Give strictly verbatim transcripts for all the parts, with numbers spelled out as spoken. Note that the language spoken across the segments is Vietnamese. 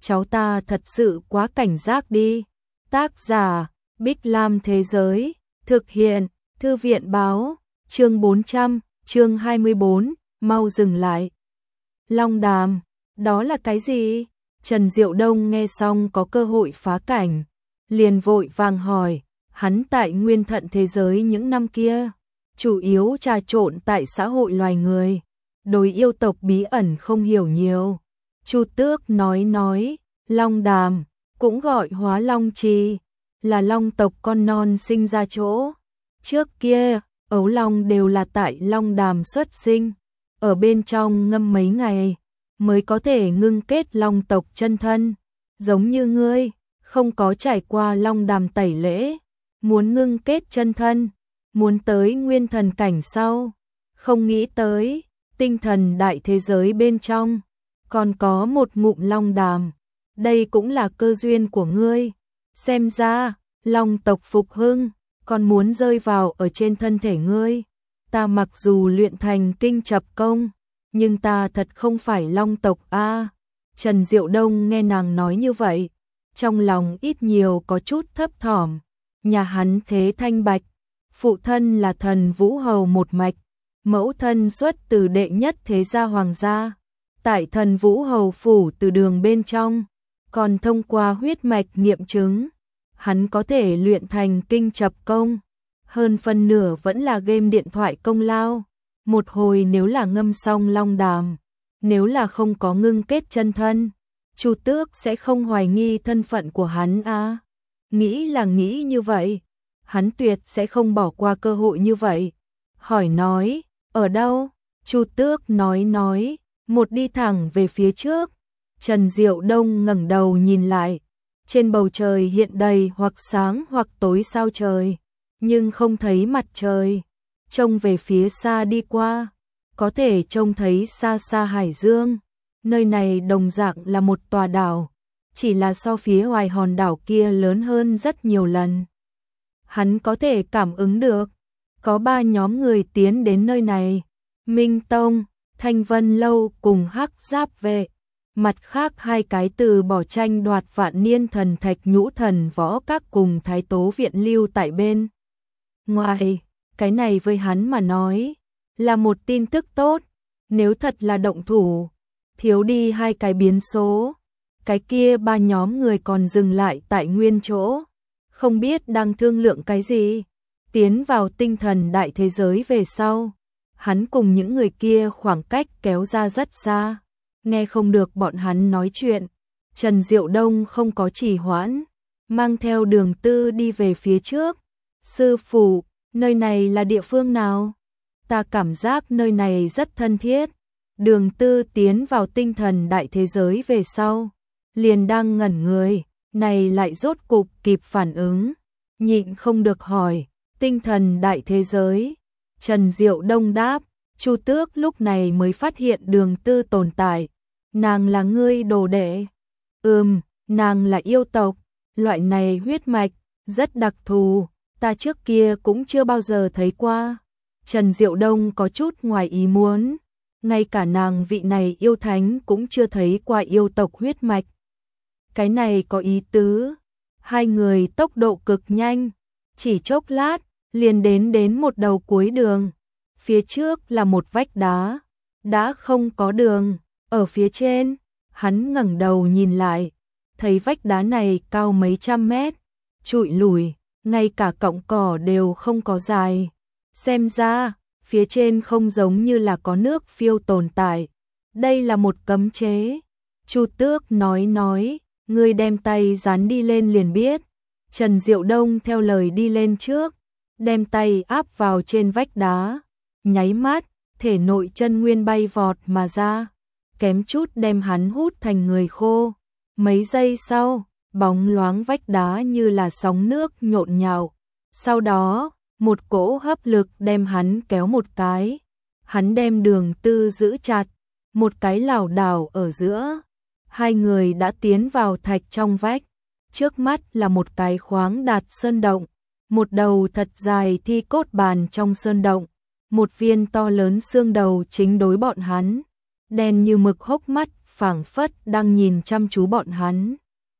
cháu ta thật sự quá cảnh giác đi. Tác giả, Bích Lam Thế Giới, thực hiện, Thư viện Báo, chương bốn trăm, chương hai mươi bốn, mau dừng lại. Long đàm, đó là cái gì? Trần Diệu Đông nghe xong có cơ hội phá cảnh, liền vội vàng hỏi, hắn tại nguyên thận thế giới những năm kia, chủ yếu trà trộn tại xã hội loài người, đối yêu tộc bí ẩn không hiểu nhiều. Chu Tước nói nói, Long đàm, cũng gọi Hóa Long Trì, là long tộc con non sinh ra chỗ. Trước kia, ấu long đều là tại long đàm xuất sinh, ở bên trong ngâm mấy ngày, mới có thể ngưng kết long tộc chân thân. Giống như ngươi, không có trải qua long đàm tẩy lễ, muốn ngưng kết chân thân, muốn tới nguyên thần cảnh sau, không nghĩ tới, tinh thần đại thế giới bên trong, còn có một ngụm long đàm, đây cũng là cơ duyên của ngươi. Xem ra, long tộc phục hưng, còn muốn rơi vào ở trên thân thể ngươi. Ta mặc dù luyện thành kinh chập công, nhưng ta thật không phải long tộc a. Trần Diệu Đông nghe nàng nói như vậy, trong lòng ít nhiều có chút thấp thỏm. Nhà hắn thế thanh bạch, phụ thân là thần Vũ Hầu một mạch, mẫu thân xuất từ đệ nhất thế gia hoàng gia, tại thần Vũ Hầu phủ từ đường bên trong, còn thông qua huyết mạch nghiệm chứng, hắn có thể luyện thành kinh chập công, hơn phân nửa vẫn là game điện thoại công lao. Một hồi nếu là ngâm xong long đàm, nếu là không có ngưng kết chân thân, Chu Tước sẽ không hoài nghi thân phận của hắn a. Nghĩ là nghĩ như vậy, hắn tuyệt sẽ không bỏ qua cơ hội như vậy. Hỏi nói, ở đâu? Chu Tước nói nói, một đi thẳng về phía trước. Trần Diệu Đông ngẩng đầu nhìn lại, trên bầu trời hiện đầy hoặc sáng hoặc tối sao trời, nhưng không thấy mặt trời. Trông về phía xa đi qua, có thể trông thấy xa xa hải dương. Nơi này đồng dạng là một tòa đảo, chỉ là so phía ngoài hòn đảo kia lớn hơn rất nhiều lần. Hắn có thể cảm ứng được, có ba nhóm người tiến đến nơi này, Minh Tông, Thanh Vân Lâu cùng Hắc Giáp Vệ. Mặt khác hai cái từ bỏ tranh đoạt vạn niên thần thạch nhũ thần võ các cùng Thái Tố Viện lưu tại bên ngoài. Cái này với hắn mà nói, là một tin tức tốt, nếu thật là động thủ, thiếu đi hai cái biến số, cái kia ba nhóm người còn dừng lại tại nguyên chỗ, không biết đang thương lượng cái gì. Tiến vào tinh thần đại thế giới về sau, hắn cùng những người kia khoảng cách kéo ra rất xa, nghe không được bọn hắn nói chuyện. Trần Diệu Đông không có trì hoãn, mang theo Đường Tư đi về phía trước. Sư phụ, nơi này là địa phương nào? Ta cảm giác nơi này rất thân thiết. Đường Tư tiến vào tinh thần đại thế giới về sau, liền đang ngẩn người, này lại rốt cục kịp phản ứng, nhịn không được hỏi, tinh thần đại thế giới. Trần Diệu Đông đáp, Chu Tước lúc này mới phát hiện Đường Tư tồn tại. Nàng là ngươi đồ đệ? Ừm, nàng là yêu tộc, loại này huyết mạch, rất đặc thù, ta trước kia cũng chưa bao giờ thấy qua. Trần Diệu Đông có chút ngoài ý muốn, ngay cả nàng vị này yêu thánh cũng chưa thấy qua yêu tộc huyết mạch. Cái này có ý tứ. Hai người tốc độ cực nhanh, chỉ chốc lát, liền đến đến một đầu cuối đường. Phía trước là một vách đá, đã không có đường. Ở phía trên, hắn ngẩng đầu nhìn lại, thấy vách đá này cao mấy trăm mét, trụi lùi, ngay cả cọng cỏ đều không có dài. Xem ra, phía trên không giống như là có nước phiêu tồn tại. Đây là một cấm chế. Chu Tước nói nói, ngươi đem tay dán đi lên liền biết. Trần Diệu Đông theo lời đi lên trước, đem tay áp vào trên vách đá. Nháy mắt, thể nội chân nguyên bay vọt mà ra, kém chút đem hắn hút thành người khô. Mấy giây sau, bóng loáng vách đá như là sóng nước nhộn nhạo. Sau đó, một cỗ hấp lực đem hắn kéo một cái. Hắn đem Đường Tư giữ chặt, một cái lảo đảo ở giữa. Hai người đã tiến vào thạch trong vách. Trước mắt là một cái khoáng đạt sơn động, một đầu thật dài thi cốt bàn trong sơn động. Một viên to lớn xương đầu chính đối bọn hắn, đen như mực hốc mắt phảng phất đang nhìn chăm chú bọn hắn.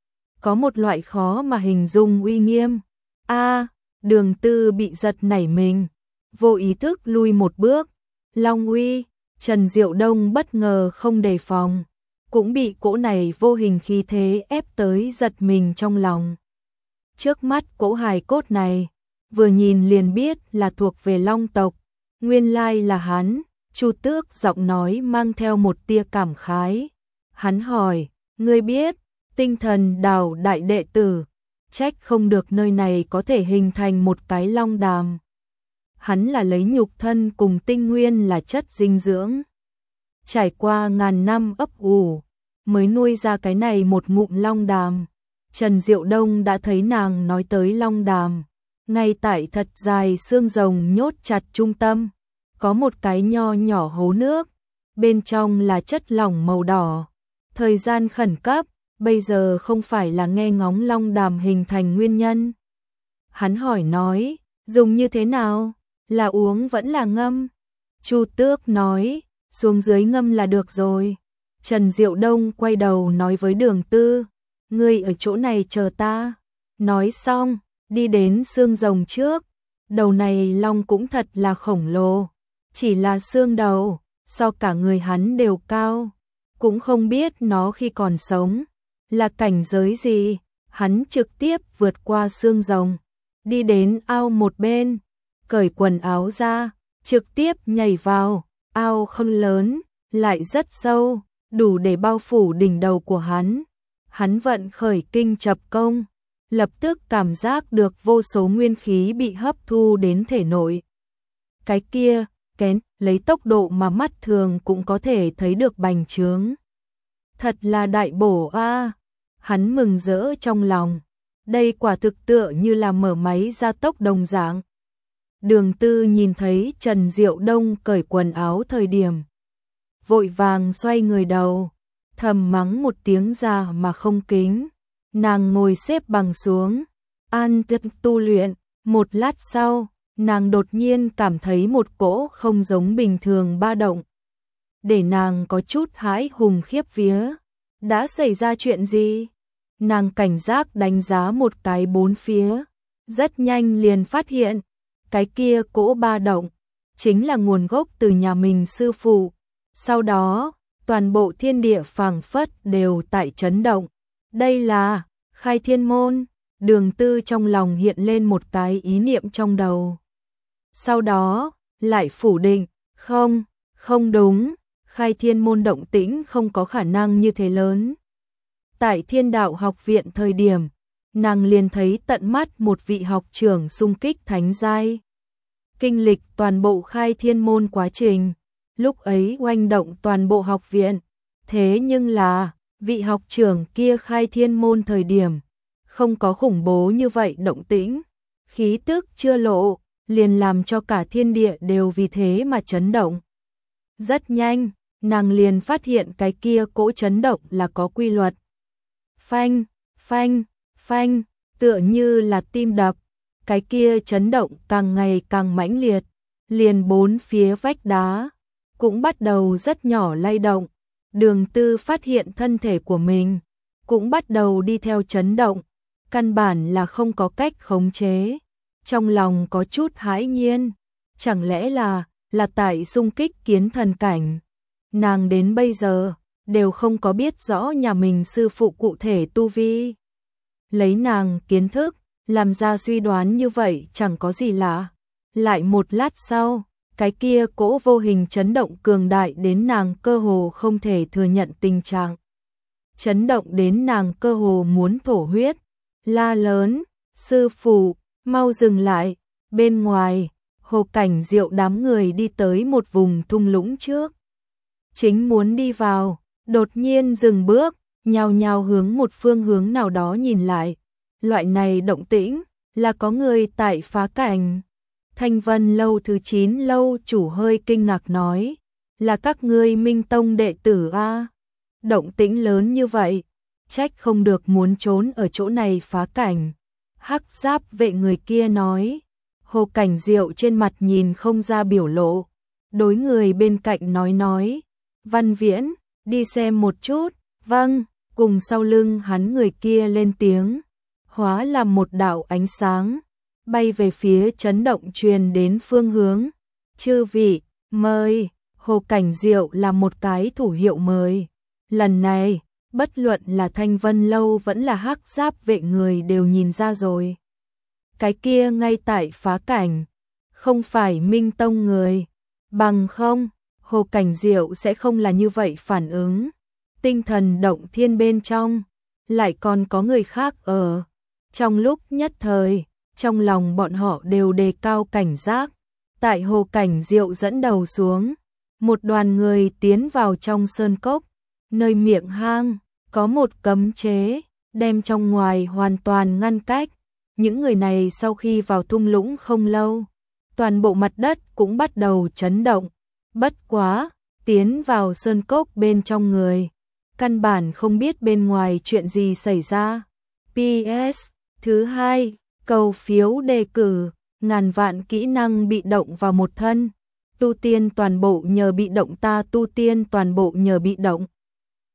Có một loại khó mà hình dung uy nghiêm. A, Đường Tư bị giật nảy mình, vô ý thức lui một bước. Long uy, Trần Diệu Đông bất ngờ không đề phòng, cũng bị cỗ này vô hình khí thế ép tới giật mình trong lòng. Trước mắt cỗ hài cốt này, vừa nhìn liền biết là thuộc về Long tộc, nguyên lai là hắn. Chu Tước giọng nói mang theo một tia cảm khái. Hắn hỏi, ngươi biết, tinh thần đào đại đệ tử, trách không được nơi này có thể hình thành một cái long đàm. Hắn là lấy nhục thân cùng tinh nguyên là chất dinh dưỡng. Trải qua ngàn năm ấp ủ, mới nuôi ra cái này một ngụm long đàm. Trần Diệu Đông đã thấy nàng nói tới long đàm. Ngay tại thật dài xương rồng nhốt chặt trung tâm, có một cái nho nhỏ hố nước, bên trong là chất lỏng màu đỏ. Thời gian khẩn cấp, bây giờ không phải là nghe ngóng long đàm hình thành nguyên nhân. Hắn hỏi nói, dùng như thế nào? Là uống vẫn là ngâm? Chu Tước nói, xuống dưới ngâm là được rồi. Trần Diệu Đông quay đầu nói với Đường Tư, ngươi ở chỗ này chờ ta. Nói xong, đi đến xương rồng trước. Đầu này long cũng thật là khổng lồ, chỉ là xương đầu, so cả người hắn đều cao. Cũng không biết nó khi còn sống là cảnh giới gì. Hắn trực tiếp vượt qua xương rồng, đi đến ao một bên, cởi quần áo ra, trực tiếp nhảy vào. Ao không lớn, lại rất sâu, đủ để bao phủ đỉnh đầu của hắn. Hắn vận khởi kinh chập công, lập tức cảm giác được vô số nguyên khí bị hấp thu đến thể nội. Cái kia, kén, lấy tốc độ mà mắt thường cũng có thể thấy được bành trướng. Thật là đại bổ a, hắn mừng rỡ trong lòng. Đây quả thực tựa như là mở máy gia tốc đồng dạng. Đường Tư nhìn thấy Trần Diệu Đông cởi quần áo thời điểm, vội vàng xoay người đầu, thầm mắng một tiếng ra mà không kính. Nàng ngồi xếp bằng xuống, an tĩnh tu luyện. Một lát sau, nàng đột nhiên cảm thấy một cỗ không giống bình thường ba động, để nàng có chút hãi hùng khiếp vía. Đã xảy ra chuyện gì? Nàng cảnh giác đánh giá một cái bốn phía, rất nhanh liền phát hiện, cái kia cỗ ba động chính là nguồn gốc từ nhà mình sư phụ. Sau đó, toàn bộ thiên địa phảng phất đều tại chấn động. Đây là Khai Thiên Môn. Đường Tư trong lòng hiện lên một cái ý niệm trong đầu. Sau đó, lại phủ định, không, không đúng, Khai Thiên Môn động tĩnh không có khả năng như thế lớn. Tại Thiên Đạo học viện thời điểm, nàng liền thấy tận mắt một vị học trưởng xung kích thánh giai. Kinh lịch toàn bộ Khai Thiên Môn quá trình, lúc ấy oanh động toàn bộ học viện. Thế nhưng là, vị học trưởng kia Khai Thiên Môn thời điểm, không có khủng bố như vậy động tĩnh. Khí tức chưa lộ, liền làm cho cả thiên địa đều vì thế mà chấn động. Rất nhanh, nàng liền phát hiện cái kia cỗ chấn động là có quy luật. Phanh, phanh, phanh, tựa như là tim đập. Cái kia chấn động càng ngày càng mãnh liệt, liền bốn phía vách đá cũng bắt đầu rất nhỏ lay động. Đường Tư phát hiện thân thể của mình cũng bắt đầu đi theo chấn động, căn bản là không có cách khống chế. Trong lòng có chút hãi nhiên, chẳng lẽ là là tại xung kích kiến thần cảnh. Nàng đến bây giờ đều không có biết rõ nhà mình sư phụ cụ thể tu vi. Lấy nàng kiến thức, làm ra suy đoán như vậy chẳng có gì lạ. Lại một lát sau, cái kia cỗ vô hình chấn động cường đại đến nàng cơ hồ không thể thừa nhận tình trạng. Chấn động đến nàng cơ hồ muốn thổ huyết, la lớn, sư phụ, mau dừng lại. Bên ngoài, Hồ Cảnh Diệu đám người đi tới một vùng thung lũng trước. Chính muốn đi vào, đột nhiên dừng bước, nhao nhao hướng một phương hướng nào đó nhìn lại. Loại này động tĩnh là có người tại phá cảnh. Thanh Vân lâu thứ chín lâu chủ hơi kinh ngạc nói, là các ngươi Minh Tông đệ tử a? Động tĩnh lớn như vậy, trách không được muốn trốn ở chỗ này phá cảnh. Hắc giáp vệ người kia nói. Hồ Cảnh Diệu trên mặt nhìn không ra biểu lộ, đối người bên cạnh nói nói, Văn Viễn, Đi xem một chút, vâng, cùng sau lưng hắn người kia lên tiếng, hóa làm một đạo ánh sáng, bay về phía chấn động truyền đến phương hướng. Chư vị, mời, Hồ Cảnh Diệu là một cái thủ hiệu mời. Lần này, bất luận là Thanh Vân Lâu vẫn là Hắc Giáp vệ người đều nhìn ra rồi. Cái kia ngay tại phá cảnh, không phải Minh Tông người, bằng không, Hồ Cảnh Diệu sẽ không là như vậy phản ứng. Tinh thần động thiên bên trong, lại còn có người khác ở. Trong lúc nhất thời, trong lòng bọn họ đều đề cao cảnh giác. Tại Hồ Cảnh Diệu dẫn đầu xuống, một đoàn người tiến vào trong sơn cốc, nơi miệng hang, có một cấm chế, đem trong ngoài hoàn toàn ngăn cách. Những người này sau khi vào thung lũng không lâu, toàn bộ mặt đất cũng bắt đầu chấn động. Bất quá, tiến vào sơn cốc bên trong người, căn bản không biết bên ngoài chuyện gì xảy ra. pê ét Thứ hai, cầu phiếu đề cử, ngàn vạn kỹ năng bị động vào một thân. Tu tiên toàn bộ nhờ bị động ta tu tiên toàn bộ nhờ bị động.